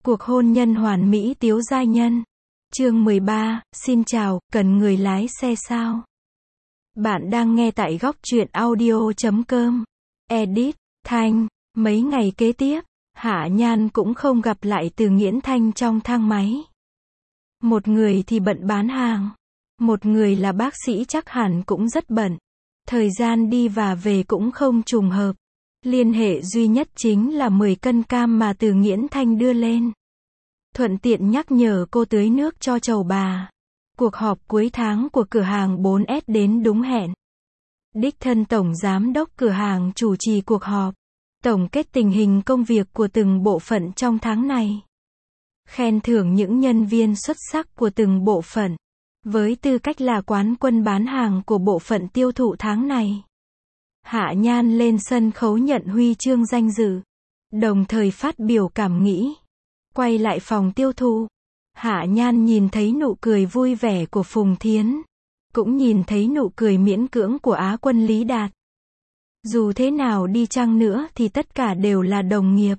Cuộc hôn nhân hoàn mỹ Tiếu giai nhân. Chương 13, xin chào, cần người lái xe sao? Bạn đang nghe tại góc truyện audio.com. Edit, Thanh. Mấy ngày kế tiếp, Hạ Nhan cũng không gặp lại Từ Nghiễn Thanh trong thang máy. Một người thì bận bán hàng, một người là bác sĩ chắc hẳn cũng rất bận. Thời gian đi và về cũng không trùng hợp. Liên hệ duy nhất chính là 10 cân cam mà Từ Nghiễn Thanh đưa lên. Thuận tiện nhắc nhở cô tưới nước cho trầu bà. Cuộc họp cuối tháng của cửa hàng 4S đến đúng hẹn. Đích thân Tổng Giám đốc cửa hàng chủ trì cuộc họp. Tổng kết tình hình công việc của từng bộ phận trong tháng này. Khen thưởng những nhân viên xuất sắc của từng bộ phận. Với tư cách là quán quân bán hàng của bộ phận tiêu thụ tháng này. Hạ Nhan lên sân khấu nhận huy chương danh dự. Đồng thời phát biểu cảm nghĩ. Quay lại phòng tiêu thụ. Hạ Nhan nhìn thấy nụ cười vui vẻ của Phùng Thiến. Cũng nhìn thấy nụ cười miễn cưỡng của Á quân Lý Đạt. Dù thế nào đi chăng nữa thì tất cả đều là đồng nghiệp.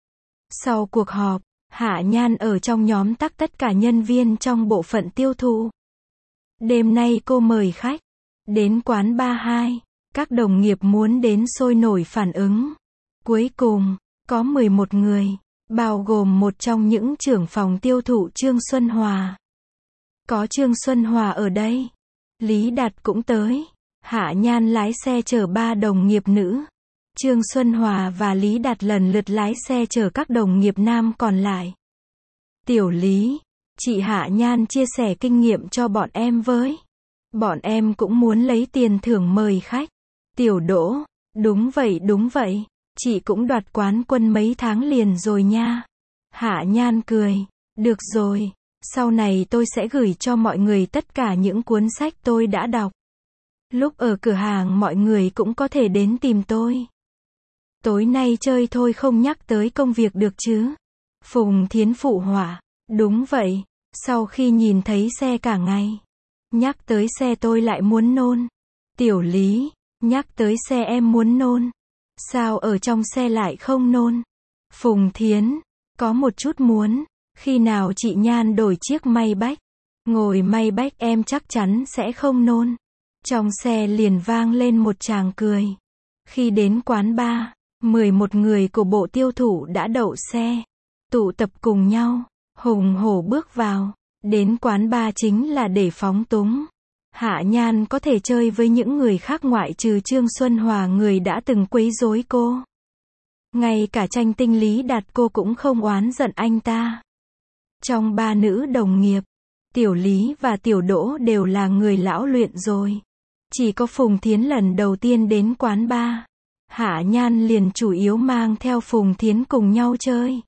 Sau cuộc họp, Hạ Nhan ở trong nhóm tắc tất cả nhân viên trong bộ phận tiêu thụ. Đêm nay cô mời khách đến quán bar 2. Các đồng nghiệp muốn đến sôi nổi phản ứng. Cuối cùng, có 11 người, bao gồm một trong những trưởng phòng tiêu thụ Trương Xuân Hòa. Có Trương Xuân Hòa ở đây. Lý Đạt cũng tới. Hạ Nhan lái xe chở 3 đồng nghiệp nữ. Trương Xuân Hòa và Lý Đạt lần lượt lái xe chở các đồng nghiệp nam còn lại. Tiểu Lý, chị Hạ Nhan chia sẻ kinh nghiệm cho bọn em với. Bọn em cũng muốn lấy tiền thưởng mời khách. Tiểu Đỗ, đúng vậy, chị cũng đoạt quán quân mấy tháng liền rồi nha. Hạ Nhan cười, được rồi, sau này tôi sẽ gửi cho mọi người tất cả những cuốn sách tôi đã đọc. Lúc ở cửa hàng mọi người cũng có thể đến tìm tôi. Tối nay chơi thôi không nhắc tới công việc được chứ. Phùng Thiến phụ họa, đúng vậy, sau khi nhìn thấy xe cả ngày. Nhắc tới xe tôi lại muốn nôn. Tiểu Lý, nhắc tới xe em muốn nôn. Sao ở trong xe lại không nôn? Phùng Thiến, có một chút muốn. Khi nào chị Nhan đổi chiếc Maybach, ngồi Maybach em chắc chắn sẽ không nôn. Trong xe liền vang lên một tràng cười. Khi đến quán bar, 11 người của bộ tiêu thụ đã đậu xe, tụ tập cùng nhau, hùng hổ bước vào. Đến quán bar chính là để phóng túng. Hạ Nhan có thể chơi với những người khác ngoại trừ Trương Xuân Hòa, người đã từng quấy rối cô. Ngay cả Tranh Tinh Lý Đạt cô cũng không oán giận anh ta. Trong 3 nữ đồng nghiệp, Tiểu Lý và Tiểu Đỗ đều là người lão luyện rồi. Chỉ có Phùng Thiến lần đầu tiên đến quán bar. Hạ Nhan liền chủ yếu mang theo Phùng Thiến cùng nhau chơi.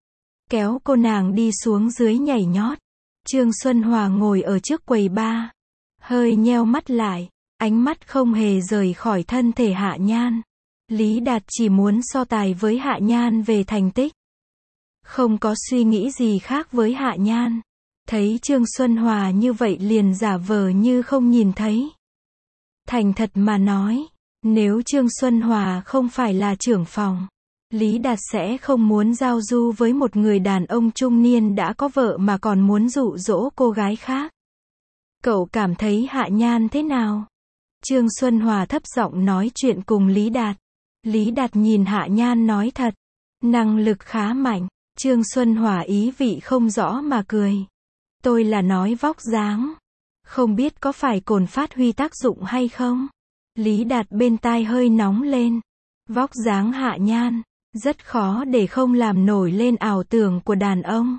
Kéo cô nàng đi xuống dưới nhảy nhót. Trương Xuân Hòa ngồi ở trước quầy bar. Hơi nheo mắt lại, ánh mắt không hề rời khỏi thân thể Hạ Nhan. Lý Đạt chỉ muốn so tài với Hạ Nhan về thành tích. Không có suy nghĩ gì khác với Hạ Nhan. Thấy Trương Xuân Hòa như vậy liền giả vờ như không nhìn thấy. Thành thật mà nói, nếu Trương Xuân Hòa không phải là trưởng phòng, Lý Đạt sẽ không muốn giao du với một người đàn ông trung niên đã có vợ mà còn muốn dụ dỗ cô gái khác. Cậu cảm thấy Hạ Nhan thế nào? Trương Xuân Hòa thấp giọng nói chuyện cùng Lý Đạt. Lý Đạt nhìn Hạ Nhan nói thật. Năng lực khá mạnh. Trương Xuân Hòa ý vị không rõ mà cười. Tôi là nói vóc dáng. Không biết có phải cồn phát huy tác dụng hay không? Lý Đạt bên tai hơi nóng lên. Vóc dáng Hạ Nhan, rất khó để không làm nổi lên ảo tưởng của đàn ông.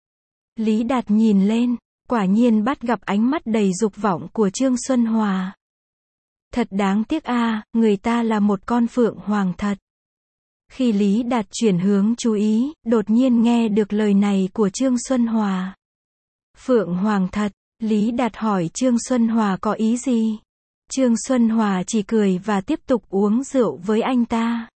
Lý Đạt nhìn lên, quả nhiên bắt gặp ánh mắt đầy dục vọng của Trương Xuân Hòa. Thật đáng tiếc a, người ta là một con phượng hoàng thật. Khi Lý Đạt chuyển hướng chú ý, đột nhiên nghe được lời này của Trương Xuân Hòa. Phượng hoàng thật, Lý Đạt hỏi Trương Xuân Hòa có ý gì? Trương Xuân Hòa chỉ cười và tiếp tục uống rượu với anh ta.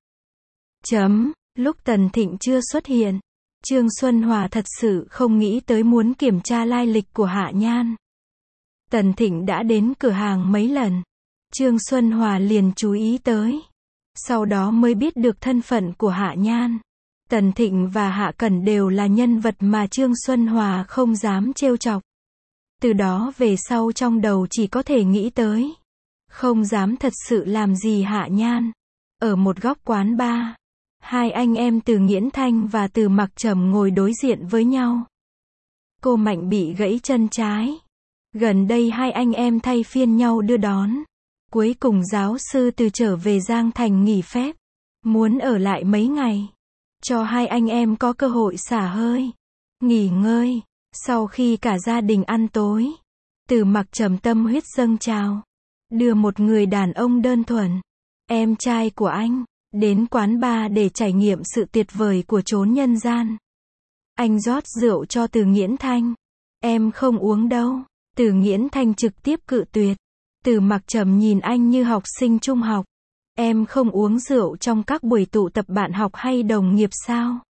Lúc Tần Thịnh chưa xuất hiện, Trương Xuân Hòa thật sự không nghĩ tới muốn kiểm tra lai lịch của Hạ Nhan. Tần Thịnh đã đến cửa hàng mấy lần. Trương Xuân Hòa liền chú ý tới. Sau đó mới biết được thân phận của Hạ Nhan. Tần Thịnh và Hạ Cẩn đều là nhân vật mà Trương Xuân Hòa không dám trêu chọc. Từ đó về sau trong đầu chỉ có thể nghĩ tới. Không dám thật sự làm gì Hạ Nhan. Ở một góc quán bar, hai anh em Từ Nghiễn Thanh và Từ Mặc Trầm ngồi đối diện với nhau. Cô Mạnh bị gãy chân trái. Gần đây hai anh em thay phiên nhau đưa đón. Cuối cùng giáo sư Từ trở về Giang Thành nghỉ phép. Muốn ở lại mấy ngày. Cho hai anh em có cơ hội xả hơi. Nghỉ ngơi. Sau khi cả gia đình ăn tối. Từ Mặc Trầm tâm huyết dâng trào. Đưa một người đàn ông đơn thuần. Em trai của anh. Đến quán bar để trải nghiệm sự tuyệt vời của chốn nhân gian. Anh rót rượu cho Từ Nghiễn Thanh. Em không uống đâu. Từ Nghiễn Thanh trực tiếp cự tuyệt. Từ Mặc Trầm nhìn anh như học sinh trung học. Em không uống rượu trong các buổi tụ tập bạn học hay đồng nghiệp sao?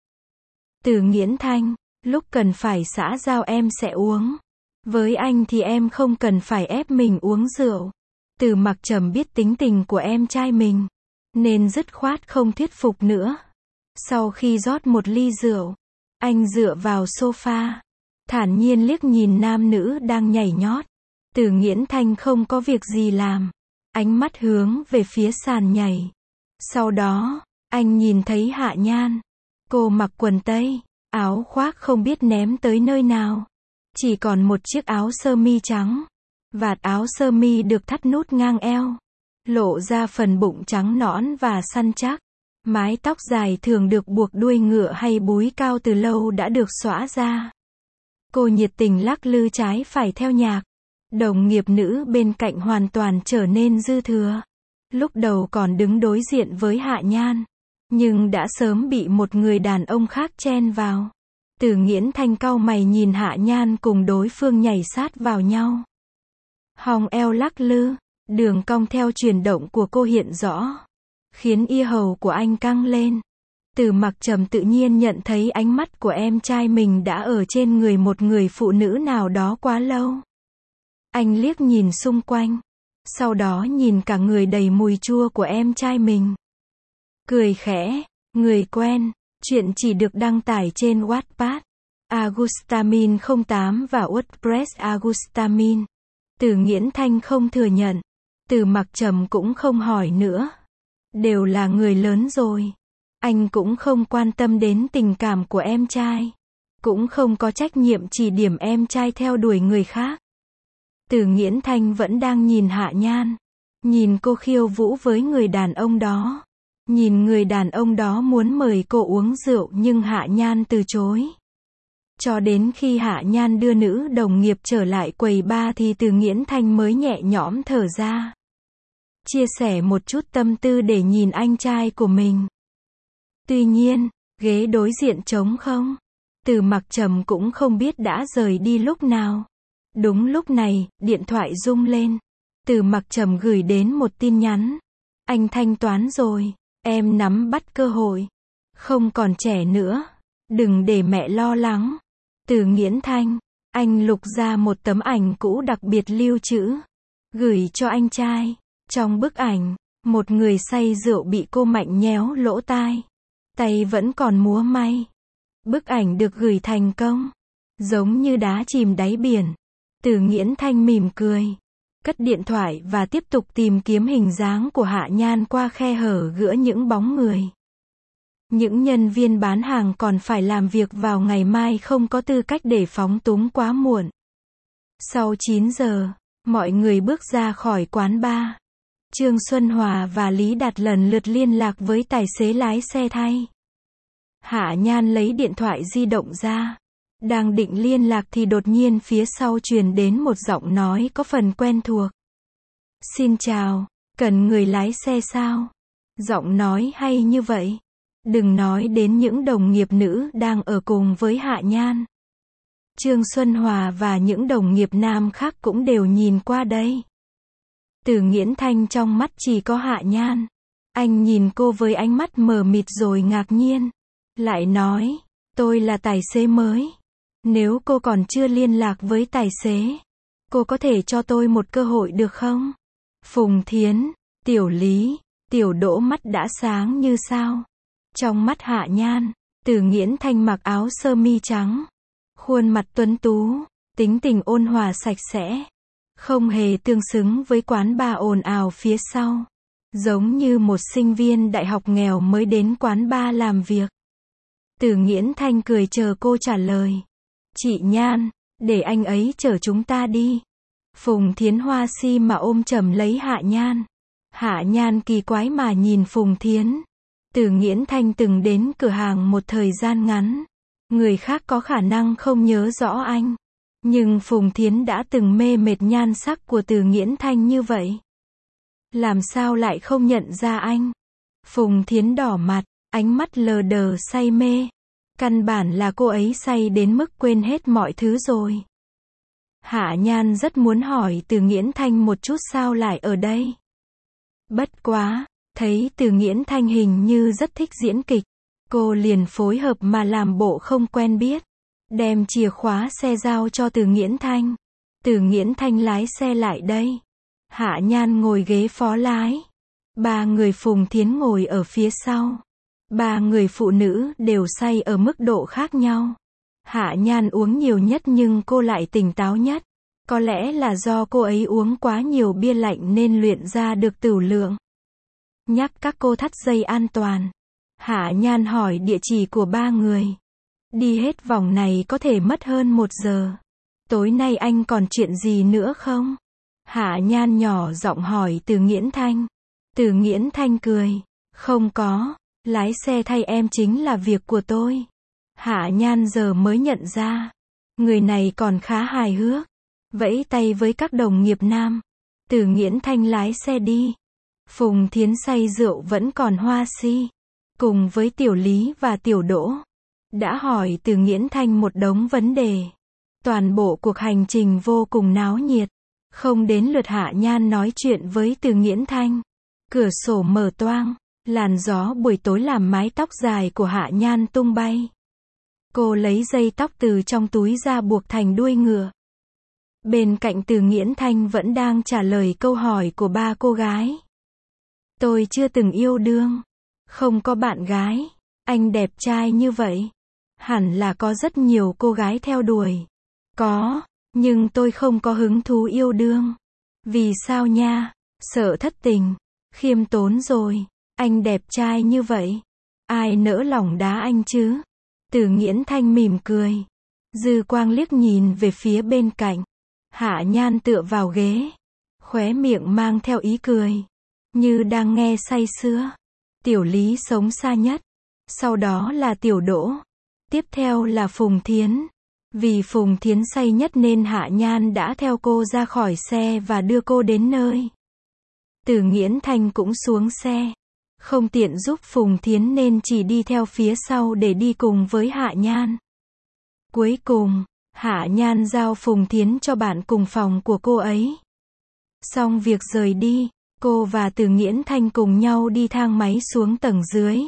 Từ Nghiễn Thanh, lúc cần phải xã giao em sẽ uống. Với anh thì em không cần phải ép mình uống rượu. Từ Mặc Trầm biết tính tình của em trai mình, nên dứt khoát không thuyết phục nữa. Sau khi rót một ly rượu, anh dựa vào sofa, thản nhiên liếc nhìn nam nữ đang nhảy nhót. Từ Nghiễn Thanh không có việc gì làm. Ánh mắt hướng về phía sàn nhảy. Sau đó, anh nhìn thấy Hạ Nhan. Cô mặc quần tây, áo khoác không biết ném tới nơi nào. Chỉ còn một chiếc áo sơ mi trắng. Vạt áo sơ mi được thắt nút ngang eo. Lộ ra phần bụng trắng nõn và săn chắc. Mái tóc dài thường được buộc đuôi ngựa hay búi cao từ lâu đã được xõa ra. Cô nhiệt tình lắc lư trái phải theo nhạc. Đồng nghiệp nữ bên cạnh hoàn toàn trở nên dư thừa. Lúc đầu còn đứng đối diện với Hạ Nhan, nhưng đã sớm bị một người đàn ông khác chen vào. Từ Nghiễn Thanh cau mày nhìn Hạ Nhan cùng đối phương nhảy sát vào nhau. Hông eo lắc lư, đường cong theo chuyển động của cô hiện rõ, khiến yết hầu của anh căng lên. Từ Mặc Trầm tự nhiên nhận thấy ánh mắt của em trai mình đã ở trên người một người phụ nữ nào đó quá lâu. Anh liếc nhìn xung quanh, sau đó nhìn cả người đầy mùi chua của em trai mình. Cười khẽ, người quen, chuyện chỉ được đăng tải trên Wattpad, Agustamin 08 và WordPress Agustamin. Từ Nghiễn Thanh không thừa nhận, Từ Mặc Trầm cũng không hỏi nữa. Đều là người lớn rồi. Anh cũng không quan tâm đến tình cảm của em trai. Cũng không có trách nhiệm chỉ điểm em trai theo đuổi người khác. Từ Nghiễn Thanh vẫn đang nhìn Hạ Nhan. Nhìn cô khiêu vũ với người đàn ông đó. Nhìn người đàn ông đó muốn mời cô uống rượu nhưng Hạ Nhan từ chối. Cho đến khi Hạ Nhan đưa nữ đồng nghiệp trở lại quầy bar thì Từ Nghiễn Thanh mới nhẹ nhõm thở ra. Chia sẻ một chút tâm tư để nhìn anh trai của mình. Tuy nhiên, ghế đối diện trống không. Từ Mặc Trầm cũng không biết đã rời đi lúc nào. Đúng lúc này, điện thoại rung lên. Từ Mặc Trầm gửi đến một tin nhắn. Anh thanh toán rồi, em nắm bắt cơ hội. Không còn trẻ nữa. Đừng để mẹ lo lắng. Từ Nghiễn Thanh, anh lục ra một tấm ảnh cũ đặc biệt lưu trữ. Gửi cho anh trai. Trong bức ảnh, một người say rượu bị cô Mạnh nhéo lỗ tai. Tay vẫn còn múa may. Bức ảnh được gửi thành công. Giống như đá chìm đáy biển. Từ Nghiễn Thanh mỉm cười. Cất điện thoại và tiếp tục tìm kiếm hình dáng của Hạ Nhan qua khe hở giữa những bóng người. Những nhân viên bán hàng còn phải làm việc vào ngày mai không có tư cách để phóng túng quá muộn. Sau 9 giờ, mọi người bước ra khỏi quán bar. Trương Xuân Hòa và Lý Đạt lần lượt liên lạc với tài xế lái xe thay. Hạ Nhan lấy điện thoại di động ra. Đang định liên lạc thì đột nhiên phía sau truyền đến một giọng nói có phần quen thuộc. Xin chào, cần người lái xe sao? Giọng nói hay như vậy. Đừng nói đến những đồng nghiệp nữ đang ở cùng với Hạ Nhan. Trương Xuân Hòa và những đồng nghiệp nam khác cũng đều nhìn qua đây. Từ Nghiễn Thanh trong mắt chỉ có Hạ Nhan. Anh nhìn cô với ánh mắt mờ mịt rồi ngạc nhiên. Lại nói, tôi là tài xế mới. Nếu cô còn chưa liên lạc với tài xế, cô có thể cho tôi một cơ hội được không? Phùng Thiến, Tiểu Lý, Tiểu Đỗ mắt đã sáng như sao. Trong mắt Hạ Nhan, Từ Nghiễn Thanh mặc áo sơ mi trắng, khuôn mặt tuấn tú, tính tình ôn hòa sạch sẽ, không hề tương xứng với quán bar ồn ào phía sau, giống như một sinh viên đại học nghèo mới đến quán bar làm việc. Từ Nghiễn Thanh cười chờ cô trả lời. Chị Nhan, để anh ấy chở chúng ta đi. Phùng Thiến hoa si mà ôm chầm lấy Hạ Nhan. Hạ Nhan kỳ quái mà nhìn Phùng Thiến. Từ Nghiễn Thanh từng đến cửa hàng một thời gian ngắn. Người khác có khả năng không nhớ rõ anh. Nhưng Phùng Thiến đã từng mê mệt nhan sắc của Từ Nghiễn Thanh như vậy. Làm sao lại không nhận ra anh? Phùng Thiến đỏ mặt, ánh mắt lờ đờ say mê. Căn bản là cô ấy say đến mức quên hết mọi thứ rồi. Hạ Nhan rất muốn hỏi Từ Nghiễn Thanh một chút sao lại ở đây. Bất quá, thấy Từ Nghiễn Thanh hình như rất thích diễn kịch. Cô liền phối hợp mà làm bộ không quen biết. Đem chìa khóa xe giao cho Từ Nghiễn Thanh. Từ Nghiễn Thanh lái xe lại đây. Hạ Nhan ngồi ghế phó lái. Ba người Phùng Thiến ngồi ở phía sau. Ba người phụ nữ đều say ở mức độ khác nhau. Hạ Nhan uống nhiều nhất nhưng cô lại tỉnh táo nhất. Có lẽ là do cô ấy uống quá nhiều bia lạnh nên luyện ra được tửu lượng. Nhắc các cô thắt dây an toàn. Hạ Nhan hỏi địa chỉ của ba người. Đi hết vòng này có thể mất hơn 1 giờ. Tối nay anh còn chuyện gì nữa không? Hạ Nhan nhỏ giọng hỏi Từ Nghiễn Thanh. Từ Nghiễn Thanh cười. Không có, lái xe thay em chính là việc của tôi. Hạ Nhan giờ mới nhận ra. Người này còn khá hài hước. Vẫy tay với các đồng nghiệp nam. Từ Nghiễn Thanh lái xe đi. Phùng Thiến say rượu vẫn còn hoa si. Cùng với Tiểu Lý và Tiểu Đỗ. Đã hỏi Từ Nghiễn Thanh một đống vấn đề. Toàn bộ cuộc hành trình vô cùng náo nhiệt. Không đến lượt Hạ Nhan nói chuyện với Từ Nghiễn Thanh. Cửa sổ mở toang. Làn gió buổi tối làm mái tóc dài của Hạ Nhan tung bay. Cô lấy dây tóc từ trong túi ra buộc thành đuôi ngựa. Bên cạnh Từ Nghiễn Thanh vẫn đang trả lời câu hỏi của ba cô gái. Tôi chưa từng yêu đương. Không có bạn gái. Anh đẹp trai như vậy. Hẳn là có rất nhiều cô gái theo đuổi. Có, nhưng tôi không có hứng thú yêu đương. Vì sao nha? Sợ thất tình. Khiêm tốn rồi. Anh đẹp trai như vậy. Ai nỡ lòng đá anh chứ? Từ Nghiễn Thanh mỉm cười. Dư quang liếc nhìn về phía bên cạnh. Hạ Nhan tựa vào ghế. Khóe miệng mang theo ý cười. Như đang nghe say sưa. Tiểu Lý sống xa nhất. Sau đó là Tiểu Đỗ. Tiếp theo là Phùng Thiến. Vì Phùng Thiến say nhất nên Hạ Nhan đã theo cô ra khỏi xe và đưa cô đến nơi. Từ Nghiễn Thanh cũng xuống xe. Không tiện giúp Phùng Thiến nên chỉ đi theo phía sau để đi cùng với Hạ Nhan. Cuối cùng, Hạ Nhan giao Phùng Thiến cho bạn cùng phòng của cô ấy. Xong việc rời đi, cô và Từ Nghiễn Thanh cùng nhau đi thang máy xuống tầng dưới.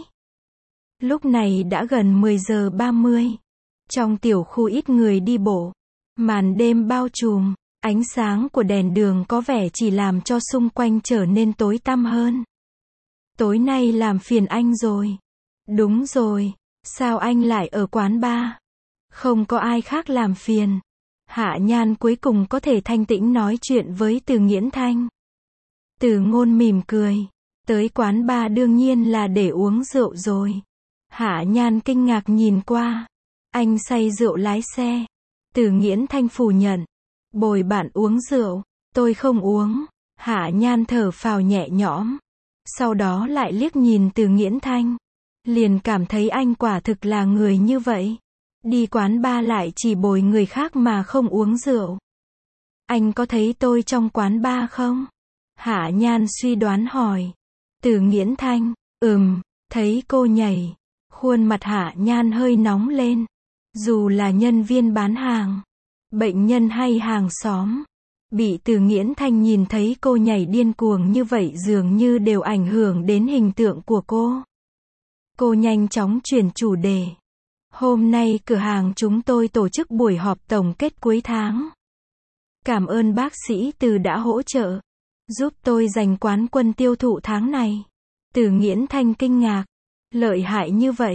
Lúc này đã gần 10 giờ 30. Trong tiểu khu ít người đi bộ. Màn đêm bao trùm, ánh sáng của đèn đường có vẻ chỉ làm cho xung quanh trở nên tối tăm hơn. Tối nay làm phiền anh rồi. Đúng rồi, sao anh lại ở quán bar? Không có ai khác làm phiền. Hạ Nhan cuối cùng có thể thanh tĩnh nói chuyện với Từ Nghiễn Thanh. Từ Ngôn mỉm cười. Tới quán bar đương nhiên là để uống rượu rồi. Hạ Nhan kinh ngạc nhìn qua. Anh say rượu lái xe. Từ Nghiễn Thanh phủ nhận. Bồi bạn uống rượu. Tôi không uống. Hạ Nhan thở phào nhẹ nhõm. Sau đó lại liếc nhìn Từ Nghiễn Thanh. Liền cảm thấy anh quả thực là người như vậy. Đi quán bar lại chỉ bồi người khác mà không uống rượu. Anh có thấy tôi trong quán bar không? Hạ Nhan suy đoán hỏi. Từ Nghiễn Thanh, thấy cô nhảy. Khuôn mặt Hạ Nhan hơi nóng lên. Dù là nhân viên bán hàng, bệnh nhân hay hàng xóm, bị Từ Nghiễn Thanh nhìn thấy cô nhảy điên cuồng như vậy dường như đều ảnh hưởng đến hình tượng của cô. Cô nhanh chóng chuyển chủ đề. Hôm nay cửa hàng chúng tôi tổ chức buổi họp tổng kết cuối tháng. Cảm ơn bác sĩ Từ đã hỗ trợ, giúp tôi giành quán quân tiêu thụ tháng này. Từ Nghiễn Thanh kinh ngạc. Lợi hại như vậy?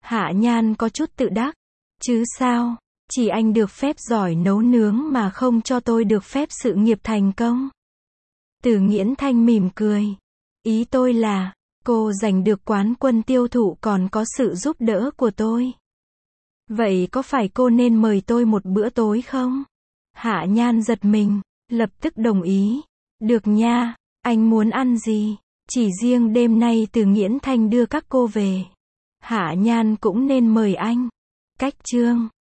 Hạ Nhan có chút tự đắc. Chứ sao, chỉ anh được phép giỏi nấu nướng mà không cho tôi được phép sự nghiệp thành công. Từ Nghiễn Thanh mỉm cười. Ý tôi là, cô giành được quán quân tiêu thụ còn có sự giúp đỡ của tôi. Vậy có phải cô nên mời tôi một bữa tối không? Hạ Nhan giật mình, lập tức đồng ý. Được nha, anh muốn ăn gì? Chỉ riêng đêm nay Từ Nghiễn Thanh đưa các cô về. Hạ Nhan cũng nên mời anh. Cách chương